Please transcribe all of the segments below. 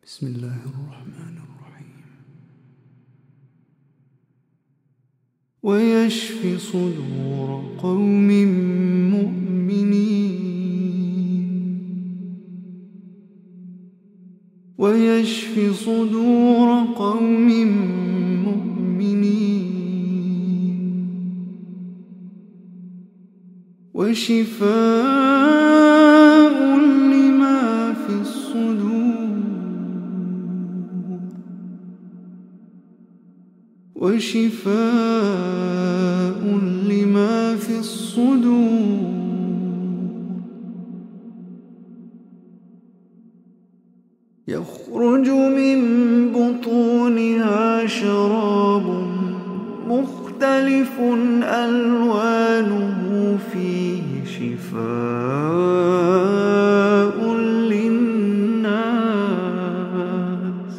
بسم الله الرحمن الرحيم. ويشفي صدور قوم مؤمنين، ويشفي صدور قوم مؤمنين، وشفاء لما في الصدور، وشفاء لما في الصدور، يخرج من بطونها شراب مختلف ألوانه فيه شفاء للناس،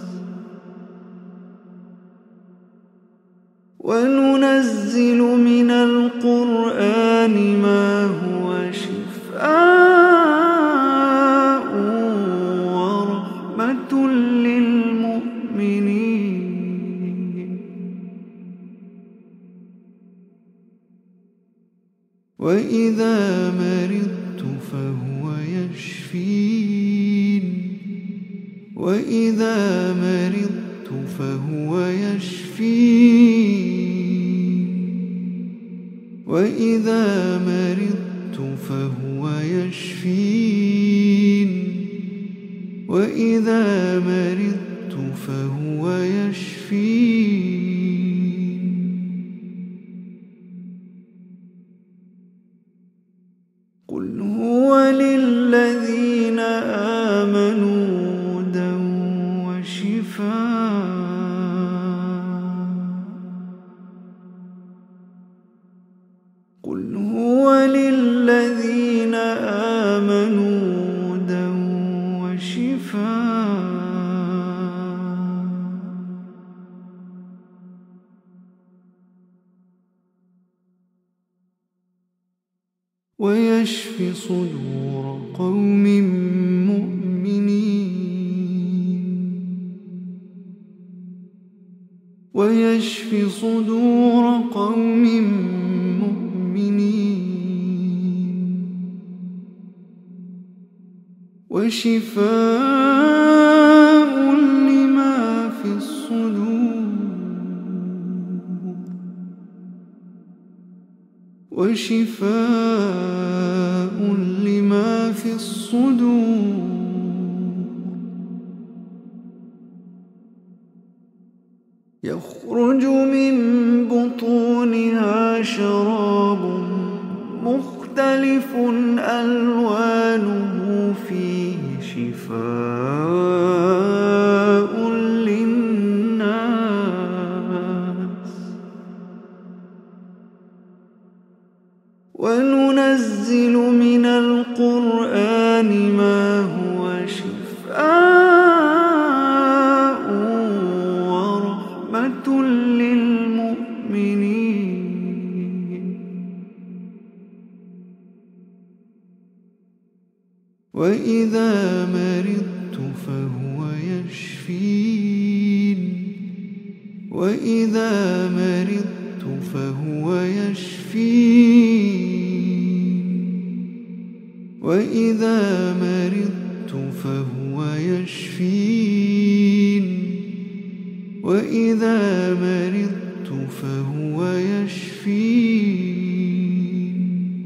وننزل من القرآن ما هو شفاء ورحمة للمؤمنين، وإذا مرضت فهو يشفين، وإذا مرضت فهو يشفين، وإذا مرضت فهو يشفين، وإذا مرضت فهو يشفين. قل هو للذين آمنوا هدى وشفاء، قل هو للذين آمنوا هدى وشفاء، ويشفي صدور قوم مؤمنين، ويشفي صدور قوم مؤمنين، وشفاء لما في الصدور، وشفاء لما في الصدور، يخرج من بطونها شراب مختلف ألوانه فيه شفاء للناس، وننزل من القرآن ما هو شفاء ورحمة للمؤمنين، وإذا مرضت فهو يشفين، وإذا مرضت فهو يشفين، وإذا مرضت فهو يشفين، وإذا مرضت فهو يشفين.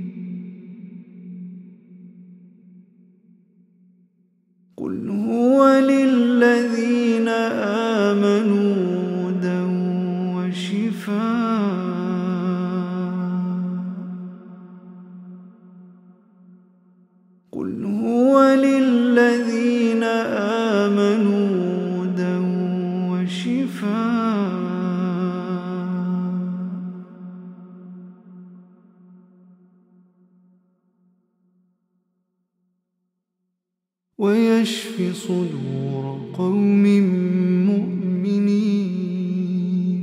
قل هو للذين آمنوا هدى وشفاء، قل هو للذين آمنوا هدى وشفاء، ويشفي صدور قوم مؤمنين،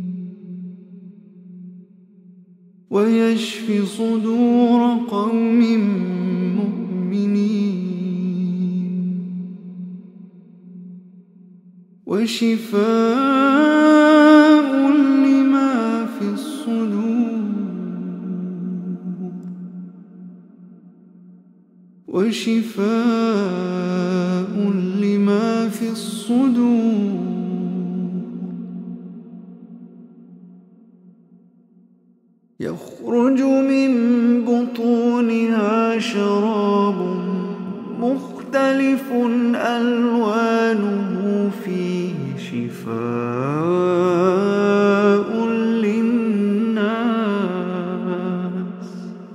ويشفي صدور قوم مؤمنين، وشفاء لما في الصدور وشفاء لما في الصدور يخرج من بطونها شراب مختلف ألوانه فيه شفاء للناس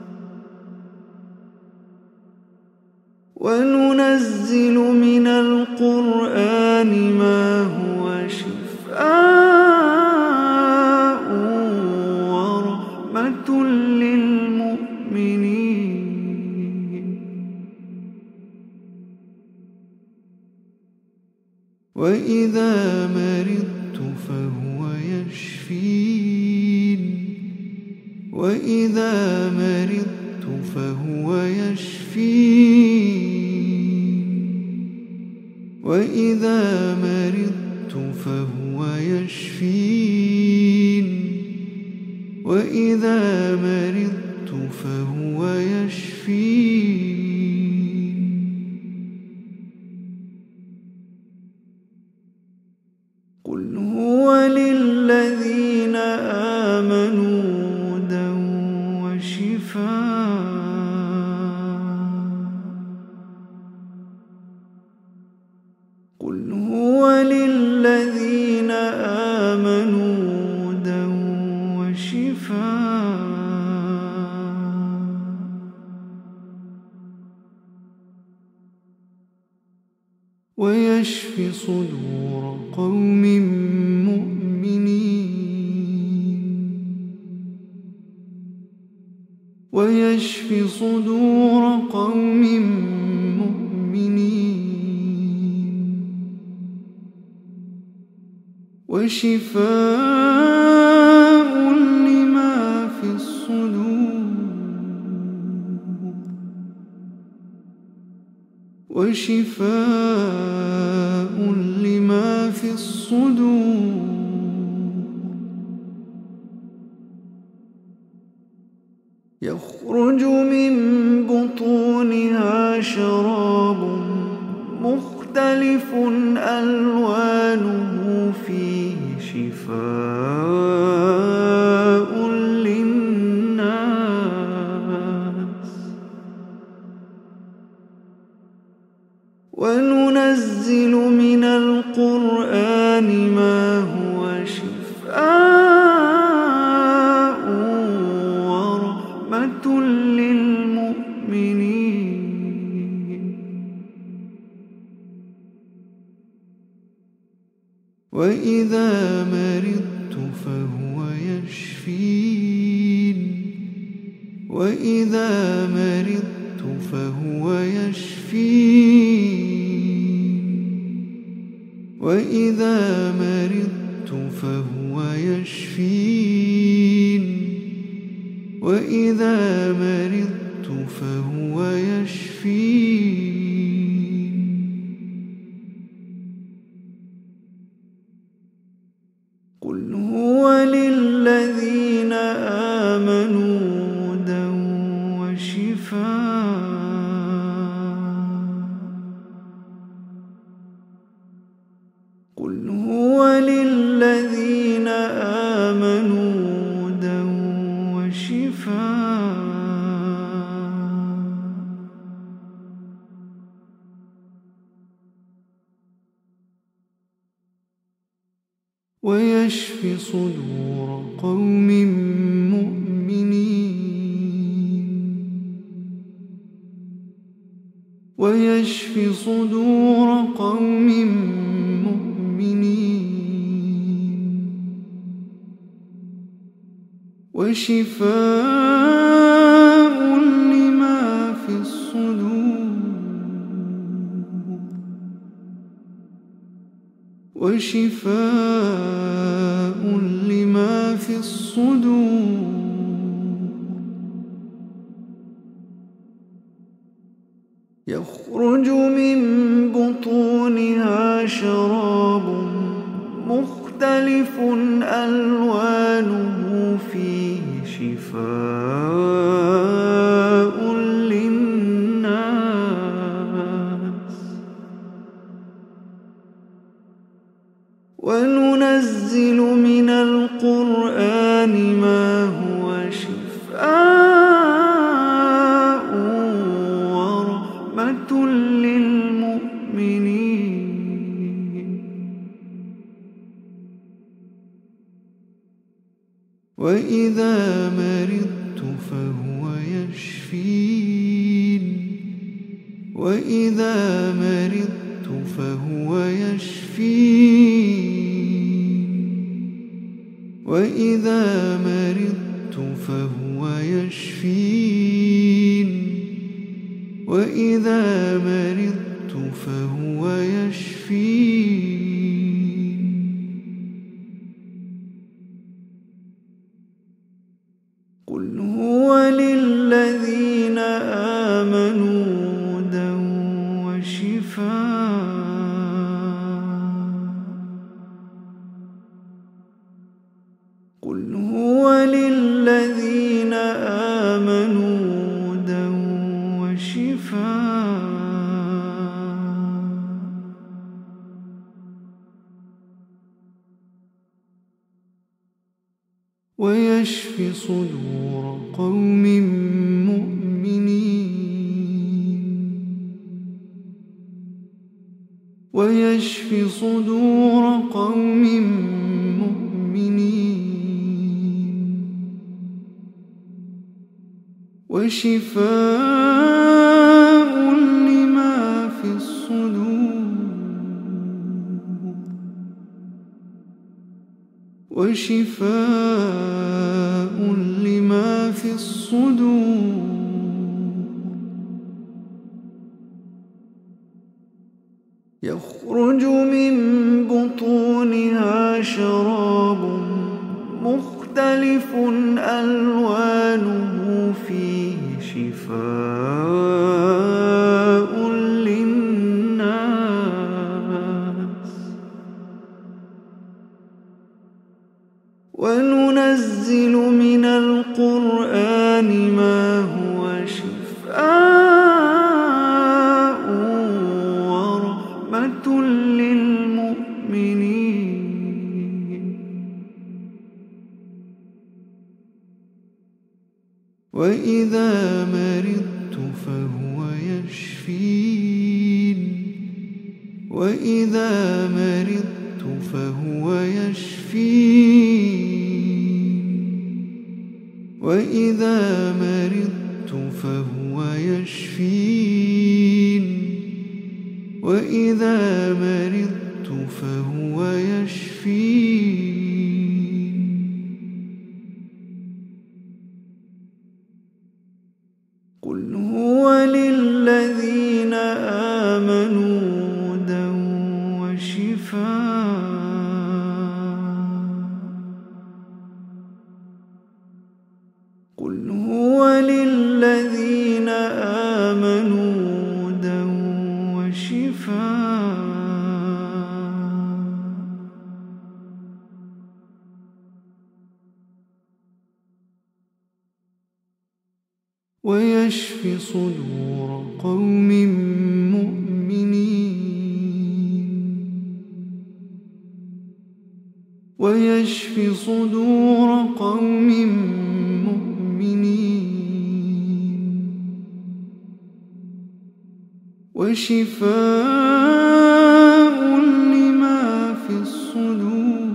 وننزل من القرآن ما هو شفاء ورحمة للمؤمنين وإذا مرضت فهو يشفين وإذا مرضت فهو يشفين وإذا مرضت فهو يشفين وإذا مرضت فهو يشفين قل هو للذين آمنوا هدى وشفاء قل هو للذين آمنوا هدى وشفاء ويشفي صدور قوم مؤمنين ويشفي صدور قوم مؤمنين وشفاء لما في الصدور وشفاء لما في الصدور يخرج من بطونها شراب مختلف ألوانه فيه شفاء للناس وننزل من القرآن ما هو شفاء ورحمة للمؤمنين وإذا مرضت فهو يشفين وإذا مرضت فهو يشفين وإذا مرضت فهو يشفين وإذا مرضت فهو يشفين قل هو للذين آمنوا هدى وشفاء قل هو للذين آمنوا هدى وشفاء ويشفي صدور قوم مؤمنين ويشفي صدور قوم مؤمنين وشفاء لما في الصدور وشفاء لما في الصدور يخرج من بطونها شراب وشفاء ورحمة للمؤمنين. وإذا مرضت فهو يشفين. وإذا مرضت فهو يشفين. وإذا مرضت فهو يشفين. وإذا مرضت فهو يشفين. قل هو للذين آمنوا هدى وشفاء. قل هو للذين آمنوا هدى وشفاء. ويشفي صدور قوم مؤمنين. ويشفي صدور قوم مؤمنين. وشفاء لما في الصدور. وشفاء لما في الصدور. يخرج من بطونها شراب مختلف ألوانه فيه شفاء للناس. وننزل من القرآن ما هو شفاء ورحمة للمؤمنين. وإذا مرضت فهو يشفين. وإذا مرضت فهو يشفين. وإذا مرضت فهو يشفين. وإذا مرضت فهو يشفين. قل هو للذين آمنوا هدى وشفاء. قل هو للذين آمنوا هدى وشفاء. ويشفي صدور قوم مؤمنين. ويشفي صدور قوم مؤمنين. وشفاء لما في الصدور.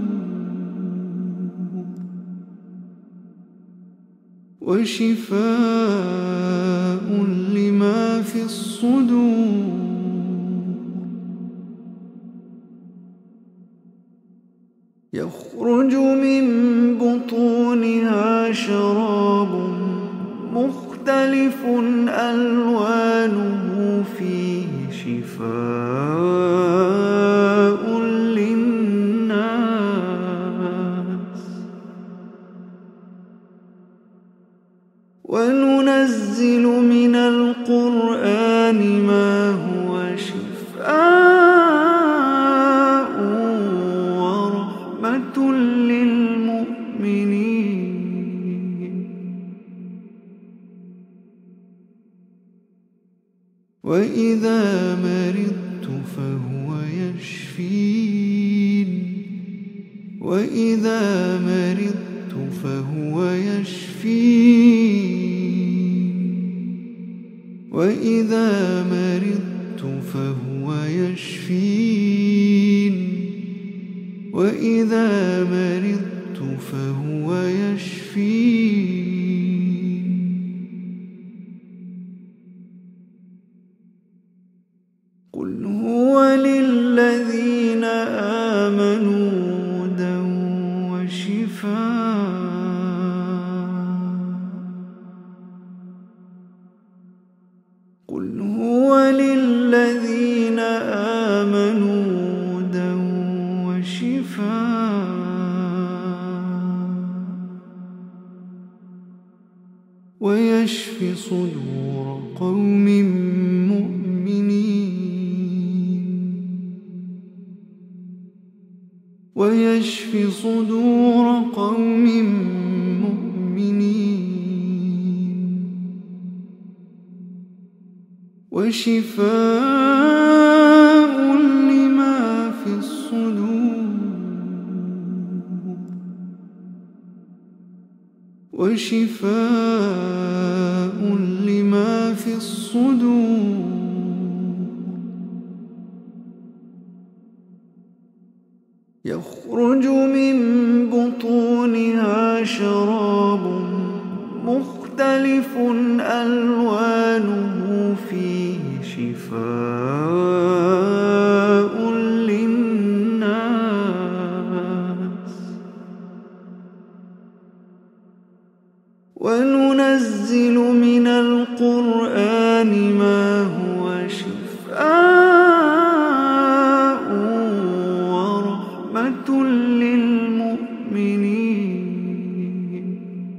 وشفاء لما في الصدور. يخرج من بطونها شراب مختلف ألوانه فيه شفاء للناس. وننزل من القرآن ما هو شفاء ورحمة للمؤمنين. وإذا مرضت فهو يشفين. وإذا مرضت فهو يشفين. وإذا مرضت فهو يشفين وإذا مرضت فهو يشفين قل هو للذين آمنوا هدى وشفاء قل هو للذين آمنوا هدى وشفاء ويشفي صدور قوم ويشفي صدور قوم مؤمنين وشفاء لما في الصدور وشفاء لما في الصدور يخرج من بطونها شراب مختلف ألوانه فيه شفاء للناس وننزل من القرآن ما هو شفاء ورحمة للمؤمنين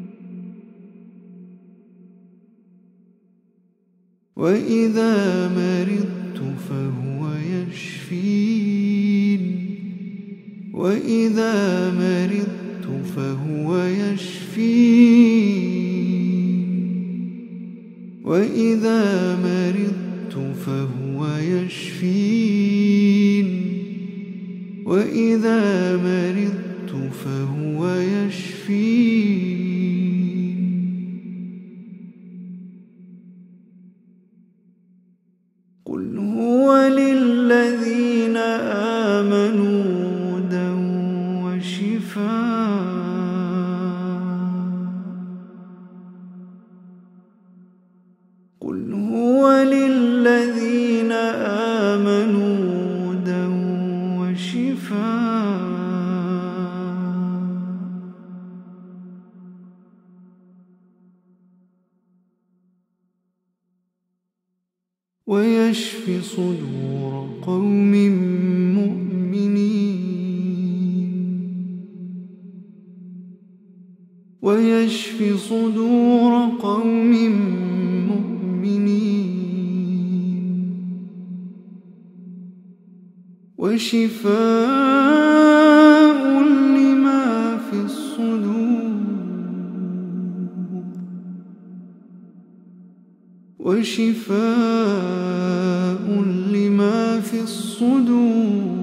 وإذا مرضت فهو يشفين وإذا مرضت فهو يشفين وإذا مرضت فهو يشفين وإذا مرضت فهو يشفين قل هو للذين آمنوا هدى وشفاء قل هو للذين آمنوا هدى وشفاء ويشفي صدور قوم مؤمنين ويشفي صدور قوم مؤمنين وشفاء لما في الصدور وشفاء لما في الصدور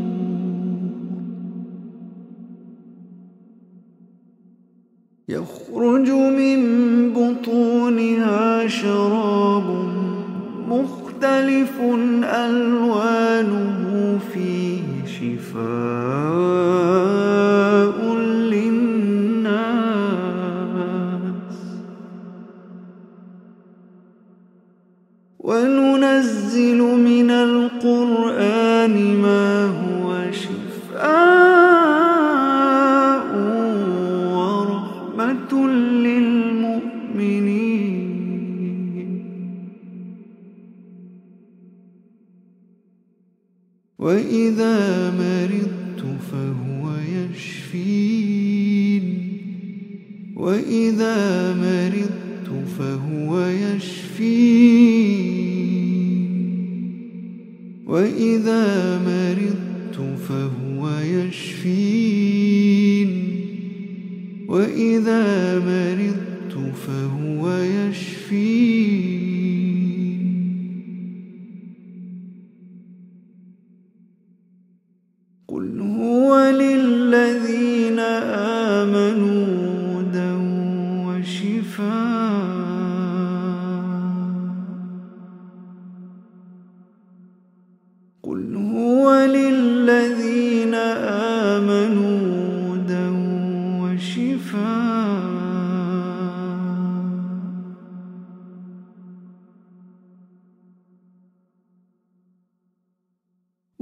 يخرج من بطونها شراب مختلف ألوانه فيه شفاء للناس وننزل من القرآن ما هو شفاء ورحمة للمؤمنين وإذا مرضت فهو يشفين وإذا مرضت فهو يشفين وإذا مرضت فهو يشفين وإذا مرضت فهو يشفين قل هو للذين آمنوا هدى وشفاء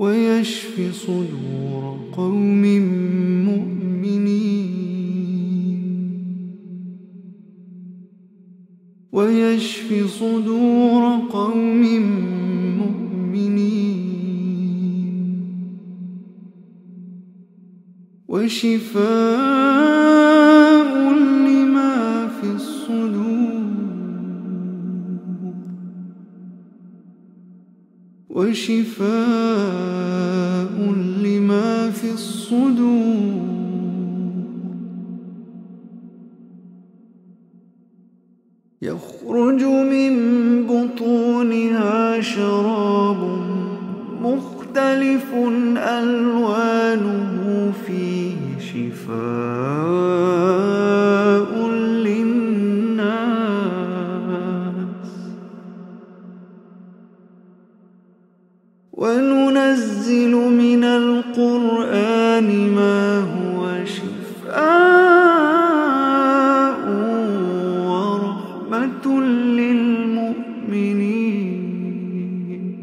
ويشفي صدور قوم مؤمنين ويشفي صدور قوم مؤمنين وشفاء لما في الصدور وشفاء لما في الصدور يخرج من بطونها شراب مختلف ألوانه فيه شفاء للناس وننزل من القرآن ما هو شفاء ورحمة للمؤمنين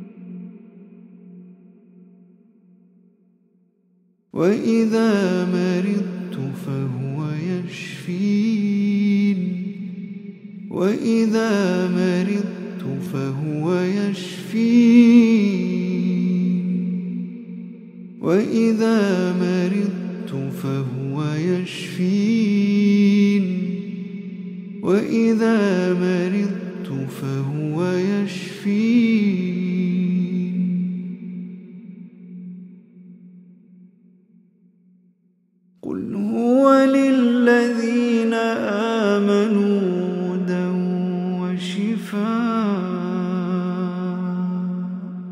وإذا مرضت فهو يشفين وإذا مرضت فهو يشفين وإذا مرضت فهو يشفين وإذا مرضت فهو يشفين قل هو للذين آمنوا هدى وشفاء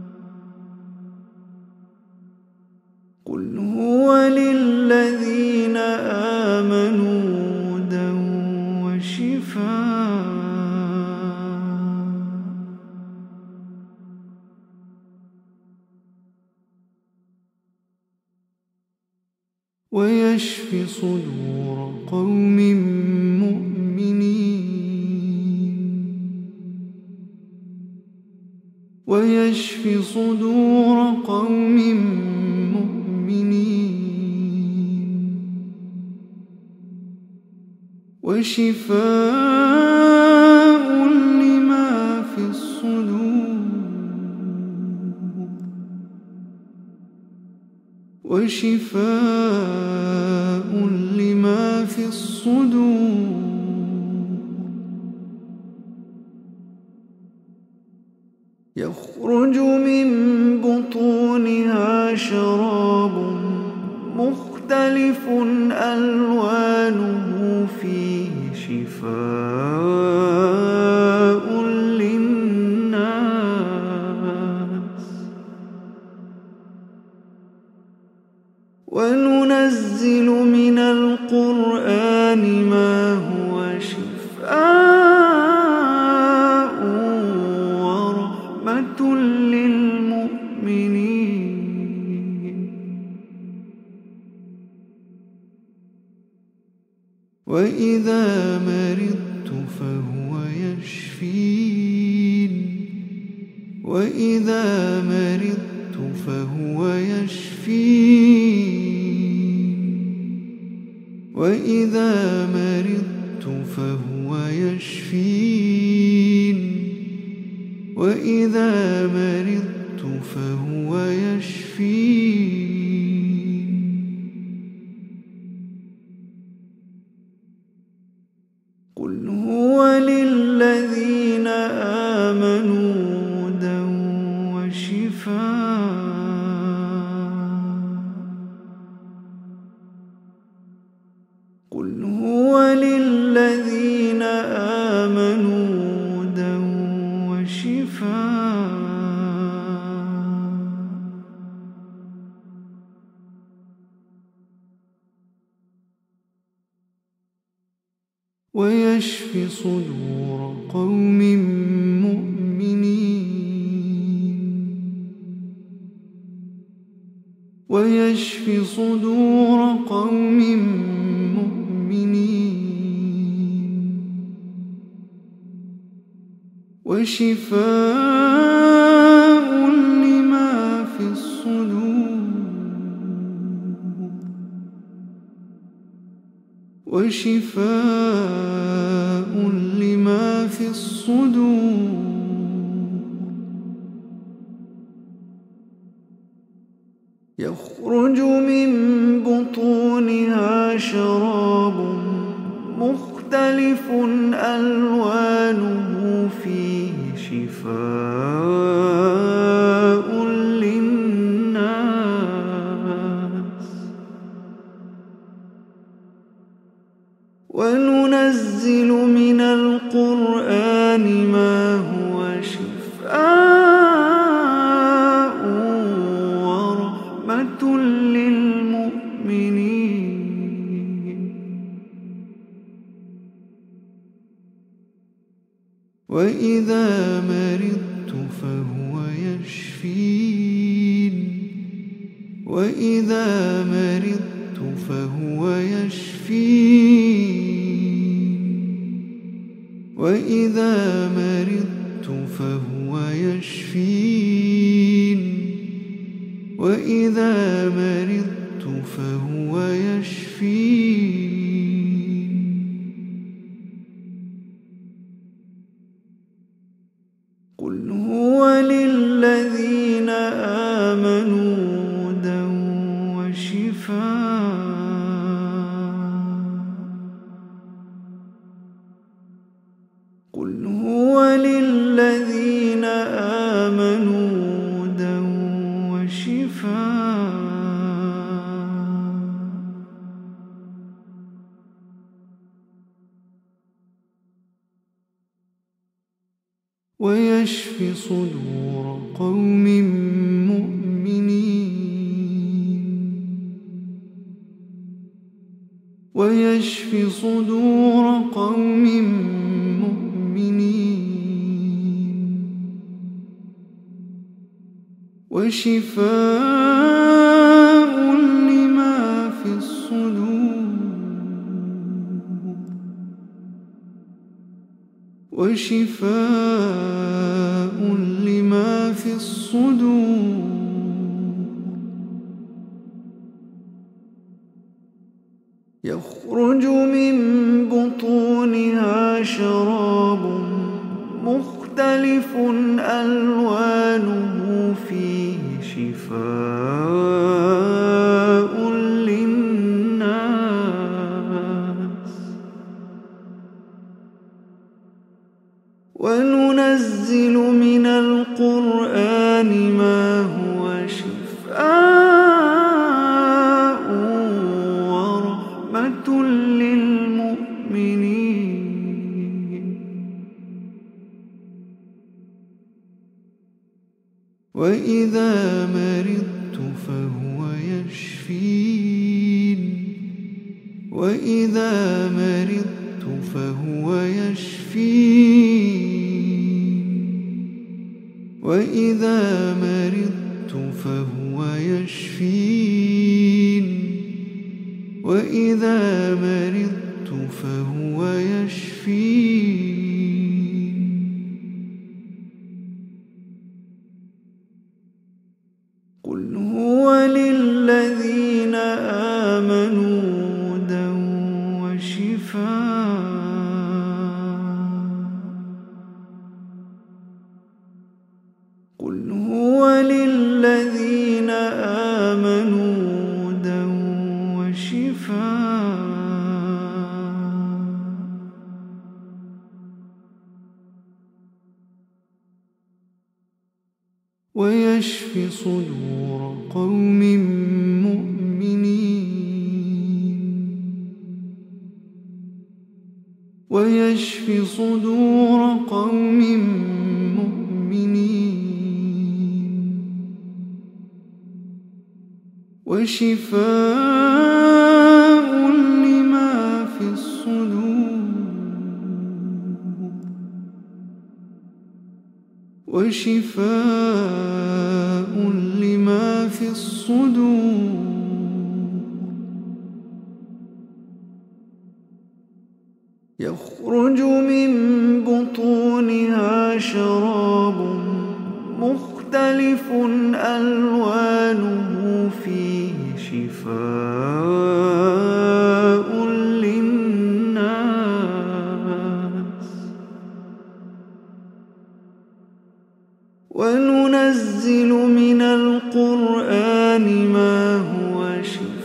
قل هو للذين آمنوا هدى وشفاء ويشفي صدور قوم مؤمنين ويشفي صدور قوم مؤمنين وشفاء لما في الصدور وشفاء لما في الصدور يخرج من بطونها شراب مختلف ألوانه فيه شفاء للناس وننزل من القرآن ما هو شفاء ورحمة للمؤمنين وإذا مرضت فهو يشفين وإذا مرضت فهو يشفين وإذا مرضت فهو يشفين وإذا مرضت فهو يشفين قل هو للذين آمنوا هدى وشفاء قل هو للذين آمنوا هدى وشفاء ويشفي صدور قوم مؤمنين ويشفي صدور قوم مؤمنين وشفاء لما في الصدور وشفاء لما في الصدور يخرج من بطونها شراب مختلف ألوانه فيه شفاء للناس وننزل من القرآن ما هو شفاء ورحمة للمؤمنين وإذا مرضت فهو يشفين وإذا مرضت فهو يشفين وإذا مرضت فهو يشفين وإذا مرضت فهو يشفين قل هو للذين آمنوا هدى وشفاء قل هو للذين آمنوا هدى وشفاء ويشفي صدور قوم مؤمنين ويشفي صدور قوم مؤمنين وشفاء لما في الصدور وشفاء لما في الصدور يخرج من بطونها شراب مختلف ألوانه فيه شفاء للناس وننزل من القرآن ما هو شفاء ورحمة للمؤمنين وإذا مرضت فهو يشفين وإذا مرضت فهو يشفين وإذا مرضت فهو يشفين وإذا مرضت فهو يشفين قل هو للذين آمنوا هدى وشفاء قل هو للذين آمنوا هدى وشفاء ويشفي صدور قوم مؤمنين ويشفي صدور قوم مؤمنين وشفاء لما في الصدور وشفاء لما في الصدور يخرج من بطونها شراب مختلف ألوانه فيه شفاء للناس وننزل من القرآن ما هو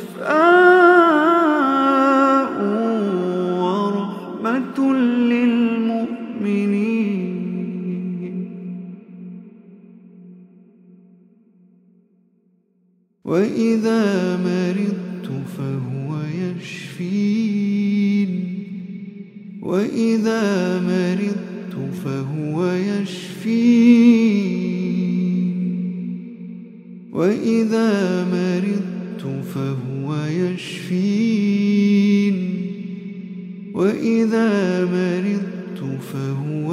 شفاء ورحمة للمؤمنين. وإذا مرضت فهو يشفين. وإذا مرضت فهو يشفين. وإذا مرضت فهو يشفين. وإذا مرضت فهو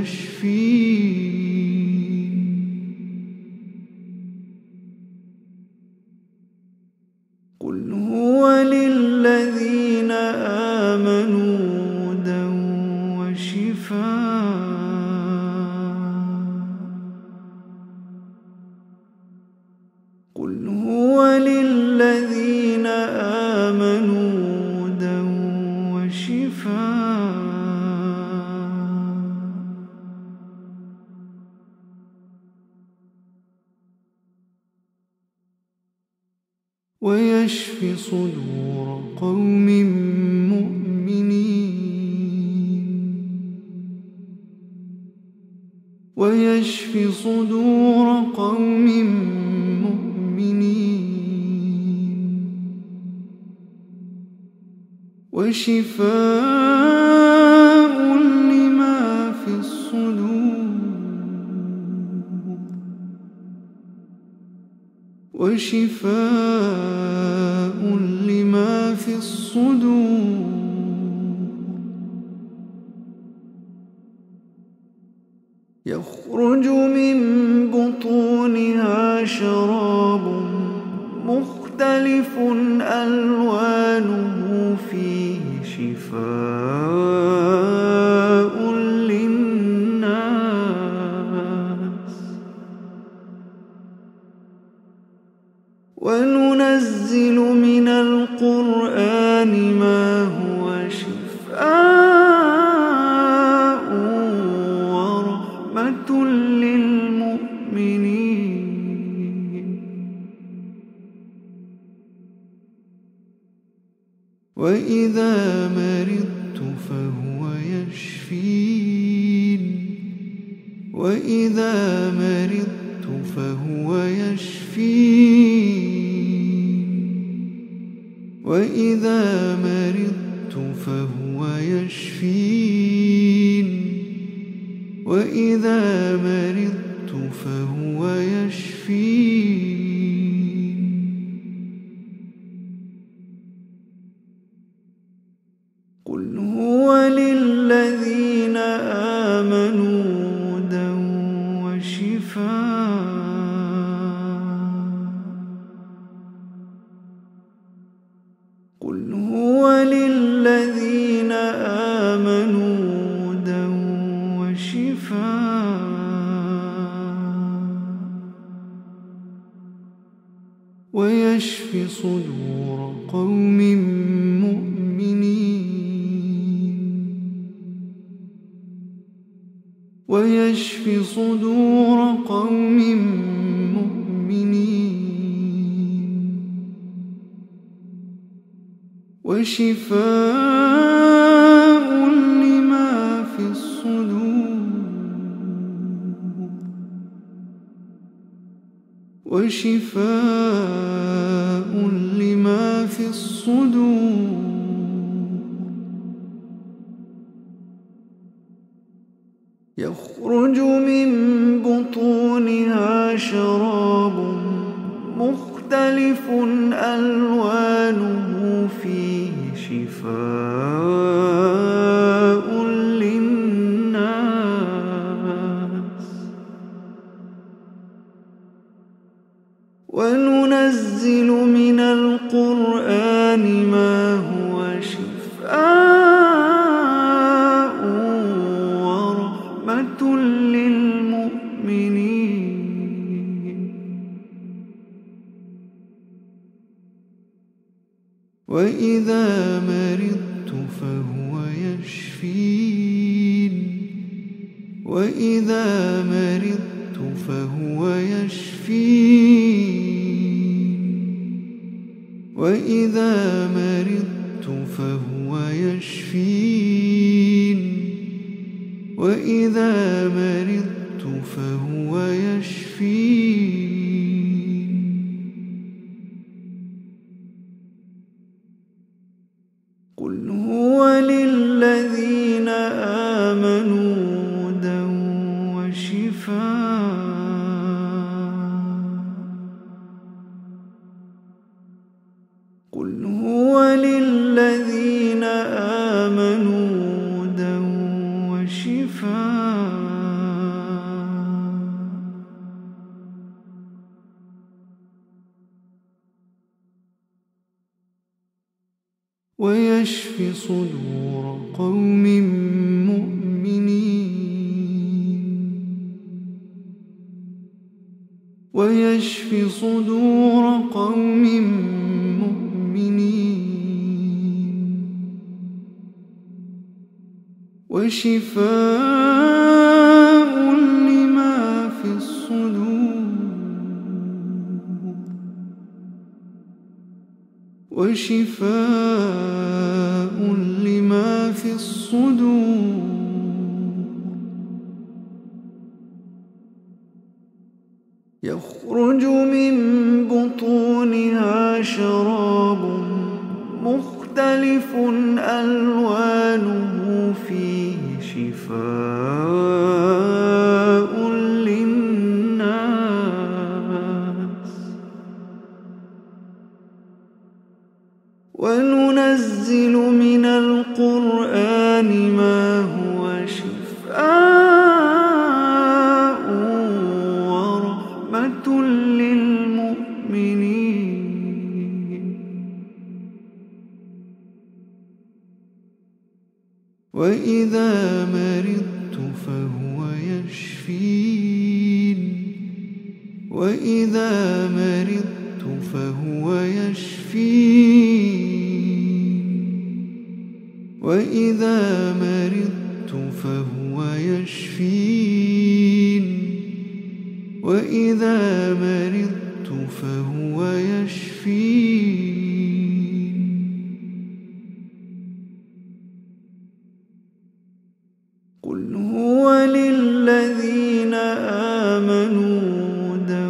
يشفين. قل هو للذين آمنوا هدى وشفاء. قل هو للذين آمنوا هدى وشفاء. ويشفي صدور قوم مؤمنين. ويشفي صدور قوم مؤمنين. وشفاء لما في الصدور. وشفاء لما في الصدور. يخرج من بطونها شراب مختلف ألوانه فيه شفاء للناس. وننزل من القرآن ما هو شفاء ورحمة للمؤمنين. وإذا مرضت فهو يشفين. وإذا مرضت فهو يشفين. وإذا مرضت فهو يشفين. وإذا مرضت فهو يشفين. قل هو للذين آمنوا هدى وشفاء. قل هو للذين آمنوا هدى وشفاء. ويشفي صدور قوم مؤمنين. ويشفي صدور قوم مؤمنين. وشفاء لما في الصدور. وشفاء لما في الصدور. يخرج من بطونها شراب مختلف ألوانه فيه شفاء للناس. وننزل من القرآن ما هو شفاء ورحمة للمؤمنين. وإذا مرضت فهو يشفين. وإذا مرضت فهو يشفين وإذا مرضت فهو يشفين وإذا مرضت فهو يشفين قل هو للذين آمنوا هدى وشفاء قل هو للذين آمنوا هدى وشفاء ويشفي صدور قوم مؤمنين ويشفي صدور قوم مؤمنين وشفاء لما في الصدور وشفاء لما في الصدور يخرج من بطونها شراب مختلف ألوانه فيه شفاء للناس وننزل من القرآن ما هو شفاء ورحمة للمؤمنين وإذا مرضت فهو يشفين وإذا مرضت فهو يشفين وإذا مرضت فهو يشفين وإذا مرضت فهو يشفين قل هو للذين آمنوا هدى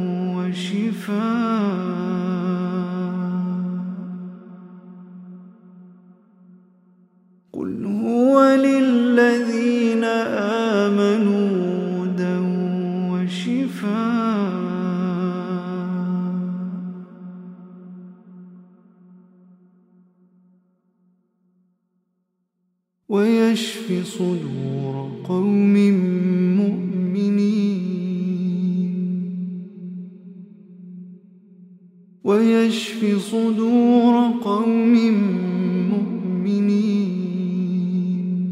وشفاء قل هو للذين آمنوا هدى وشفاء ويشفي صدور قوم مؤمنين ويشفي صدور قوم مؤمنين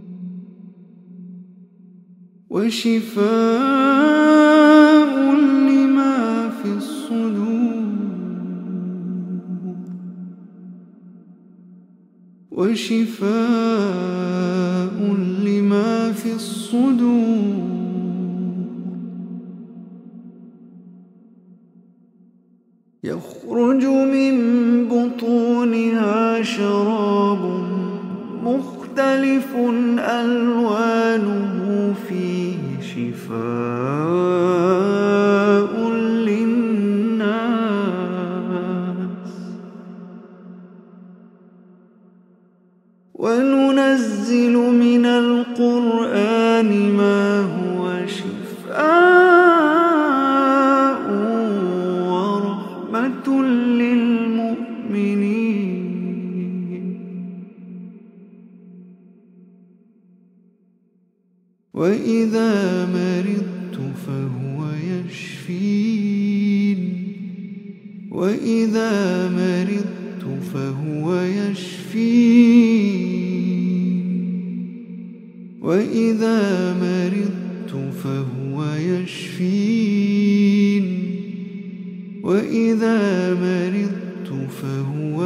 وشفاء لما في الصدور وشفاء لما في الصدور يخرج من بطونها شراب مختلف ألوانه فيه شفاء للناس وننزل من القرآن ما هو شفاء ورحمة للمؤمنين وإذا مرضت فهو يشفين وإذا مرضت فهو يشفين وإذا مرضت فهو يشفين وإذا مرضت فهو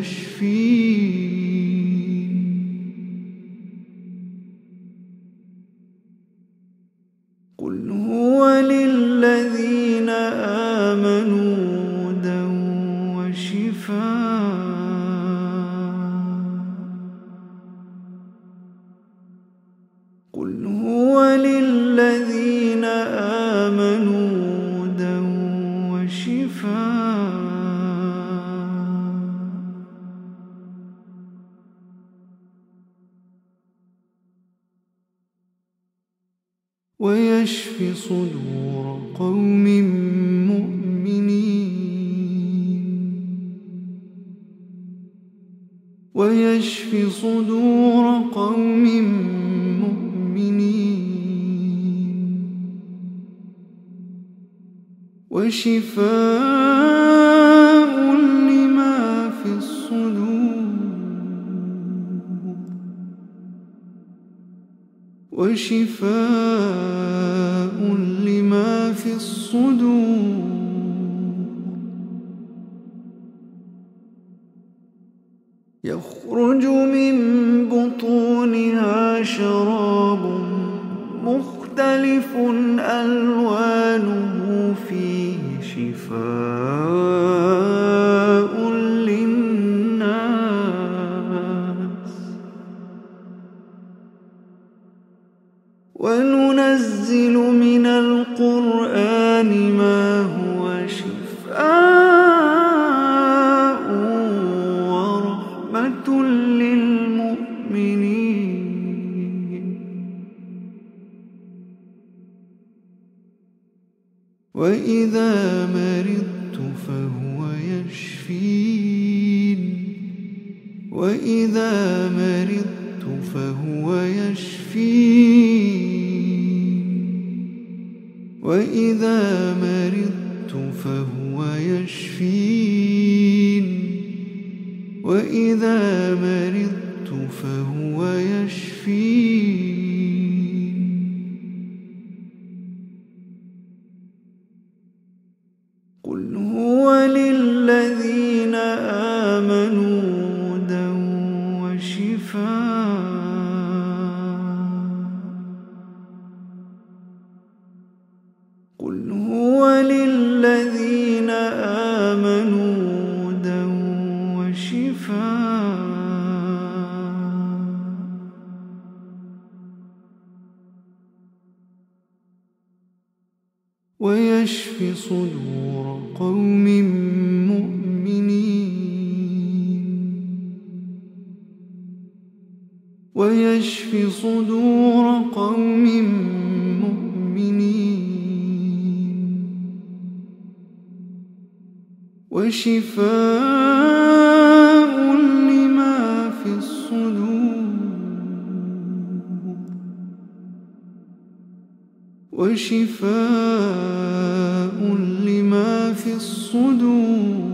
يشفين قل هو هو للذين آمنوا هدى وشفاء قل هو للذين آمنوا هدى وشفاء ويشفي صدور قوم مؤمنين ويشفي صدور قوم مؤمنين وشفاء لما في الصدور وشفاء لما في الصدور يخرج من بطونها شراب مختلف ألوانه فيه شفاء للناس وننزل من القرآن ما هو شفاء ورحمة للمؤمنين وإذا مرضت فهو يشفين وإذا مرضت فهو يشفين وإذا مرضت فهو يشفين وإذا مرضت فهو يشفين قل هو للذين آمنوا هدى وشفاء قل هو للذين آمنوا هدى وشفاء ويشفي صدور قوم مؤمنين ويشفي صدور قوم مؤمنين وشفاء لما في الصدور وشفاء لما في الصدور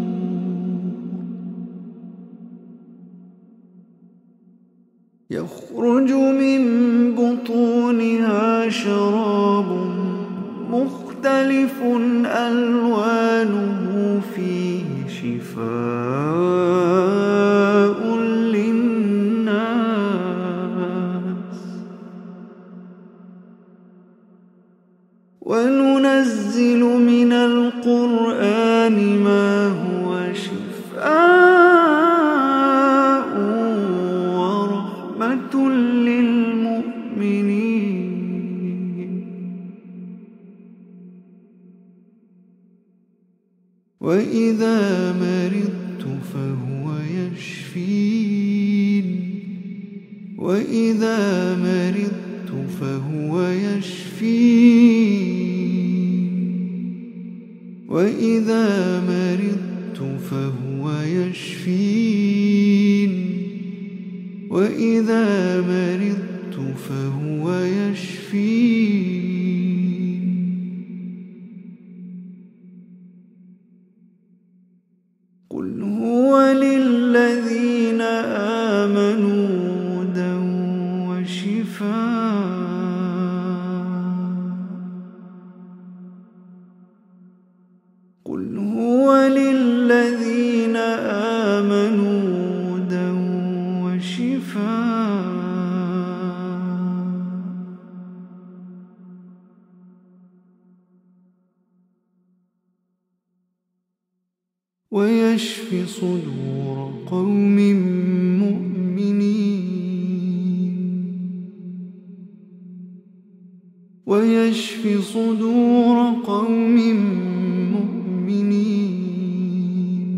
يخرج من بطونها شراب مختلف ألوانه فيه شفاء للناس وننزل من القرآن ما هو شفاء ورحمة للمؤمنين وإذا مرضت فهو يشفين وإذا مرضت فهو يشفين وإذا مرضت فهو يشفين وإذا مرضت فهو يشفين قل هو للذين آمنوا هدى وشفاء قل هو للذين آمنوا هدى وشفاء ويشفي صدور قوم مؤمنين ويشفي صدور قوم مؤمنين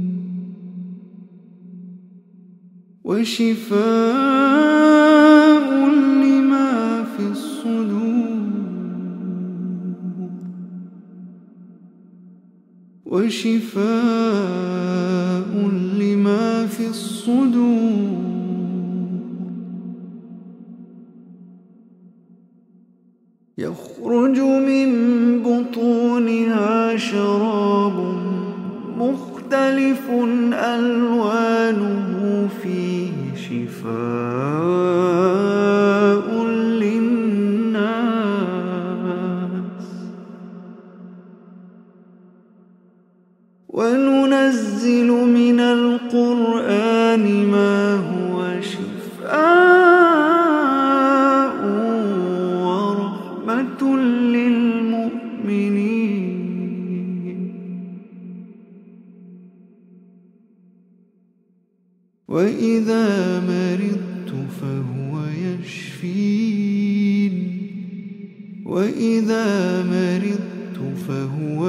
وشفاء لما في الصدور وشفاء لما في الصدور يخرج من بطونها شراب مختلف ألوانه فيه شفاء للناس وننزل من القرآن ما هو شفاء ورحمة للمؤمنين وإذا مرضت فهو يشفين وإذا مرضت فهو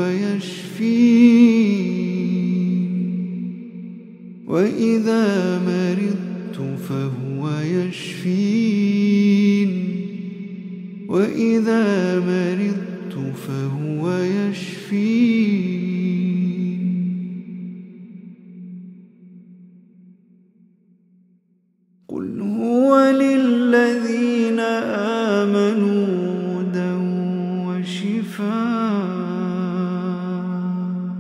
يشفين وإذا مرضت فهو يشفين وإذا مرضت فهو يشفين قل هو للذين آمنوا هدى وشفاء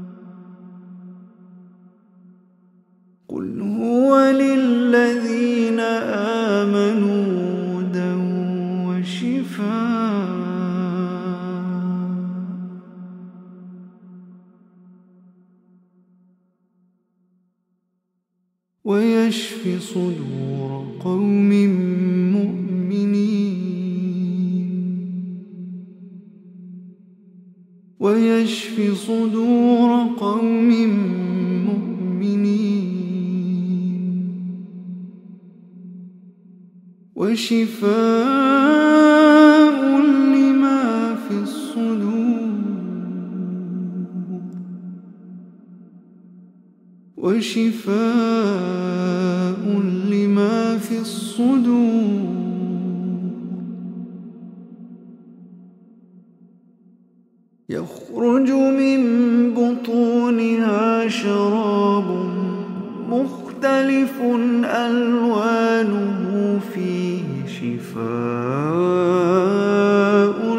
قل هو للذين آمنوا هدى وشفاء ويشفي صدور قوم مؤمنين ويشفي صدور قوم مؤمنين وشفاء لما في الصدور وشفاء لما في الصدور يخرج من بطونها شراب مختلف ألوانه فيه شفاء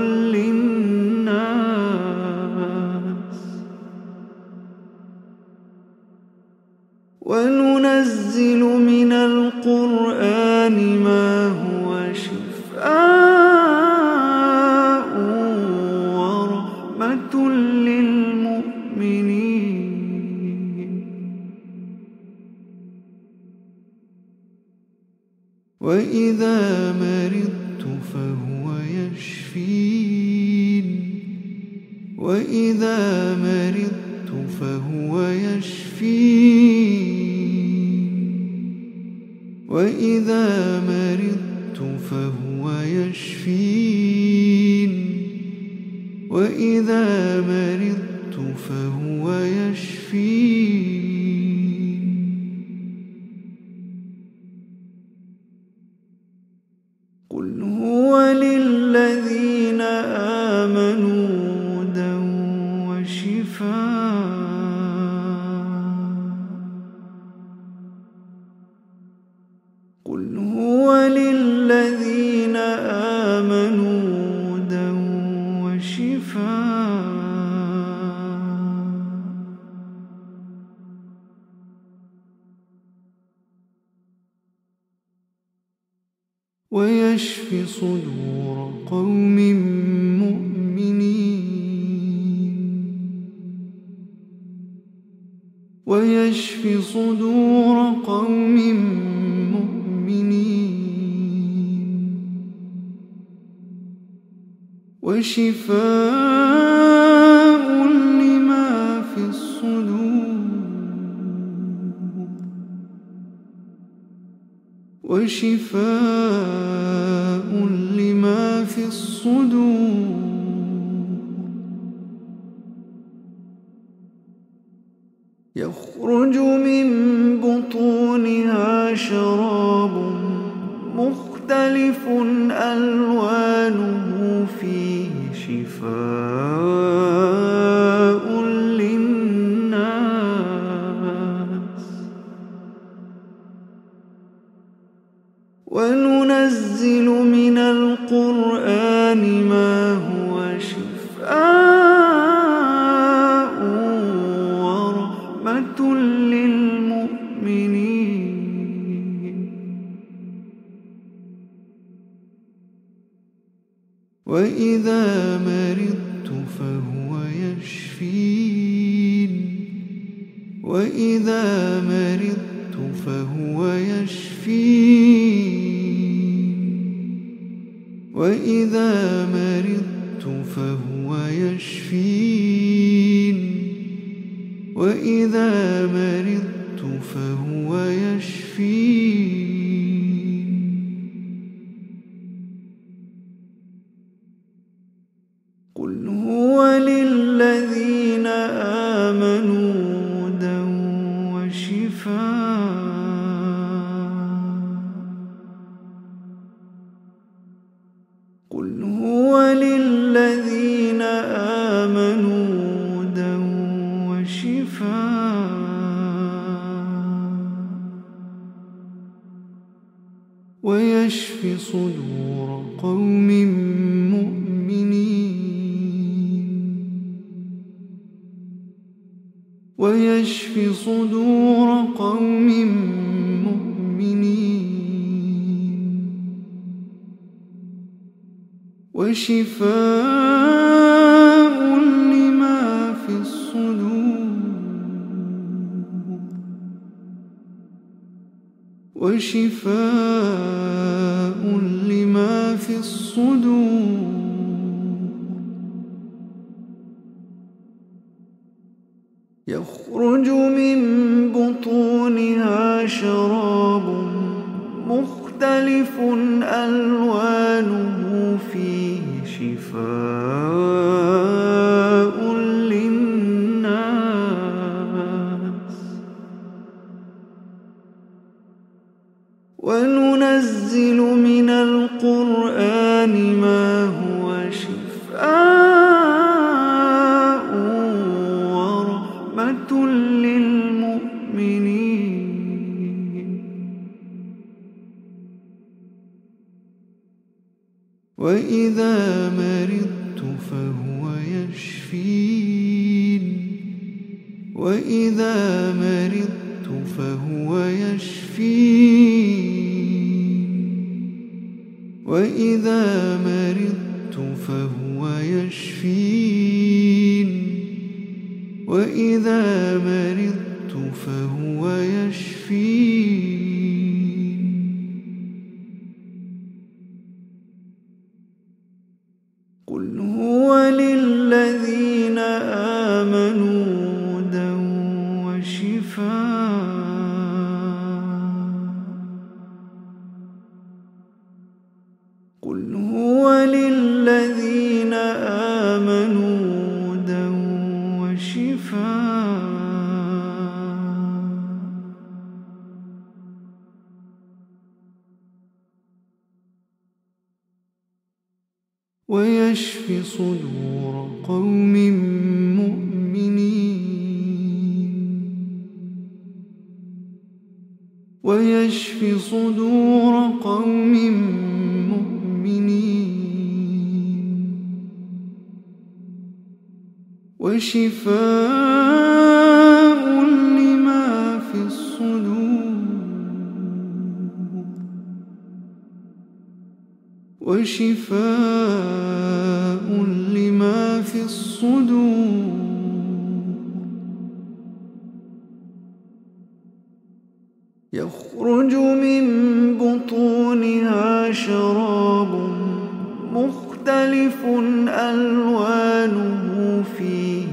للناس وننزل من القرآن ما هو شفاء ورحمة للمؤمنين وإذا مرضت فهو يشفين وإذا مرضت فهو يشفين وإذا مرضت فهو يشفين وإذا مرضت فهو يشفين قل هو للذين آمنوا هدى وشفاء قل هو للذين آمنوا هدى وشفاء ويشفي صدور قوم مؤمنين ويشفي صدور قوم مؤمنين وشفاء لما في الصدور وشفاء لما في الصدور يخرج من بطونها شراب مختلف ألوانه فيه شفاء للناس وننزل من القرآن ما هو شفاء ورحمة للمؤمنين وإذا مرضت فهو يشفين وإذا مرضت فهو يشفين وإذا مرضت فهو يشفين وإذا مرضت فهو يشفين قل هو للذين آمنوا هدى وشفاء قل هو للذين آمنوا هدى وشفاء ويشفي صدور قوم مؤمنين ويشفي صدور قوم مؤمنين وشفاء لما في الصدور وشفاء لما في الصدور يخرج من بطونها شراب مختلف ألوانه فيه شفاء للناس وننزل من القرآن ما هو شفاء ورحمة للمؤمنين وإذا مرضت فهو يشفين وإذا مرضت فهو يشفين وإذا مرضت فهو يشفين وإذا مرضت فهو يشفين قل هو للذين آمنوا هدى وشفاء قل هو للذين آمنوا هدى وشفاء ويشفي صدور قوم مؤمنين ويشفي صدور قوم مؤمنين وشفاء لما في الصدور وشفاء لما في الصدور يخرج من بطونها شراب مختلف ألوانه فيه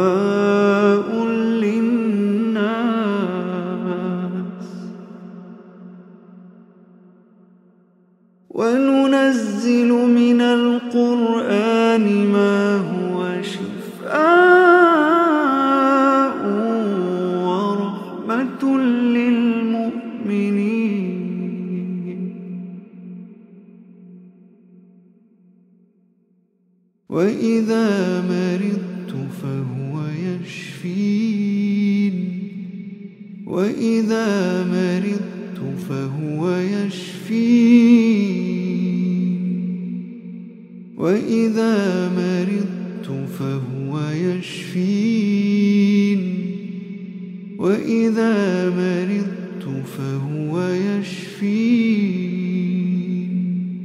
شفاء للناس وننزل من القرآن ما هو شفاء ورحمة للمؤمنين وإذا مرضت فهو يشفين وإذا مرضت فهو يشفين وإذا مرضت فهو يشفين وإذا مرضت فهو يشفين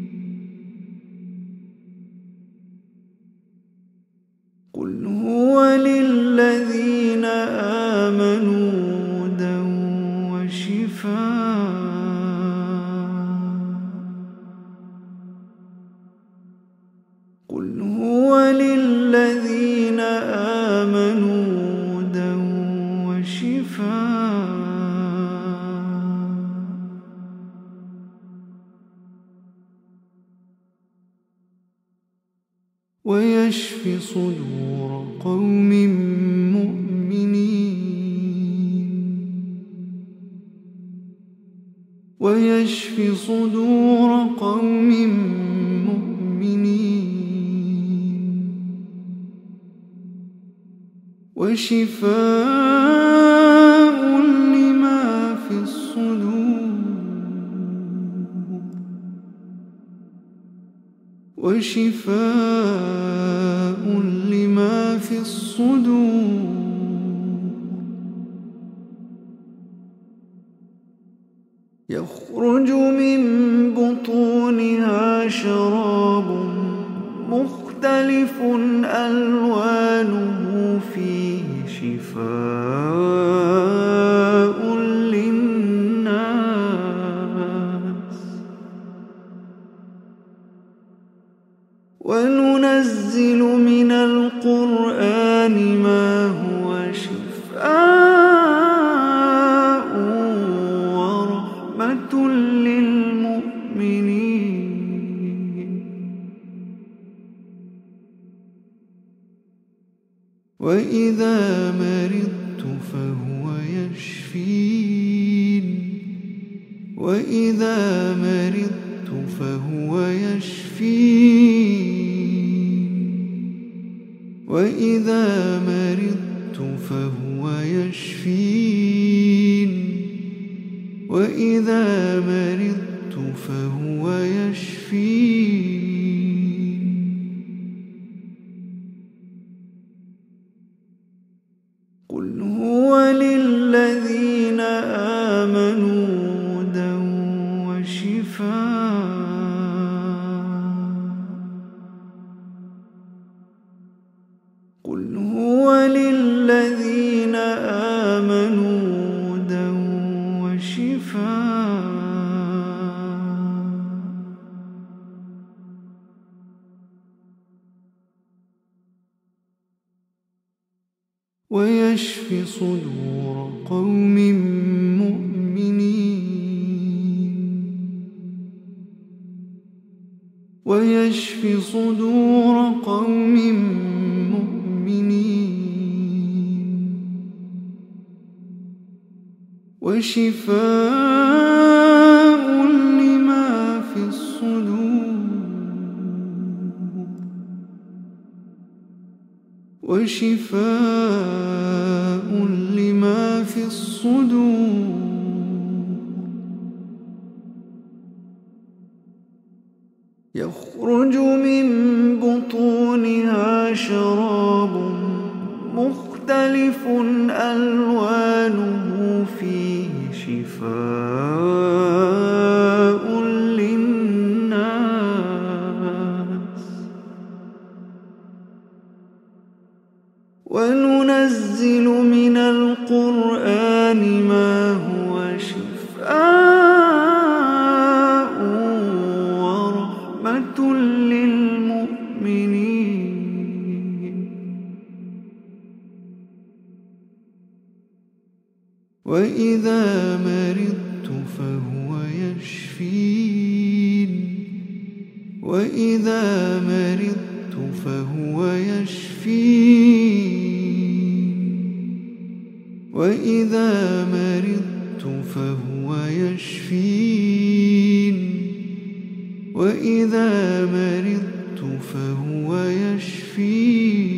قل هو للذين آمنوا هدى وشفاء قل هو للذين آمنوا هدى وشفاء ويشفي صدور قوم مؤمنين ويشفي صدور قوم مؤمنين وشفاء لما في الصدور وشفاء لما في الصدور يخرج من بطونها شراب مختلف ألوانه فيه شفاء للناس وننزل من القرآن ما هو شفاء ورحمة للمؤمنين وإذا مرضت فهو يشفين وإذا مرضت فهو يشفين وإذا مرضت فهو يشفين وإذا مرضت فهو يشفين قل هو للذين آمنوا هدى وشفاء قل هو للذين آمنوا هدى وشفاء ويشفي صدور قوم مؤمنين ويشفي صدور قوم مؤمنين وشفاء لما في الصدور وشفاء لما في الصدور يخرج من بطونها شراب مختلف ألوانه فيه شفاء للناس وننزل من القرآن ما هو شفاء ورحمة للمؤمنين وإذا مرضت فهو يشفين وإذا مرضت فهو يشفين وإذا مرضت فهو يشفين وإذا مرضت فهو يشفين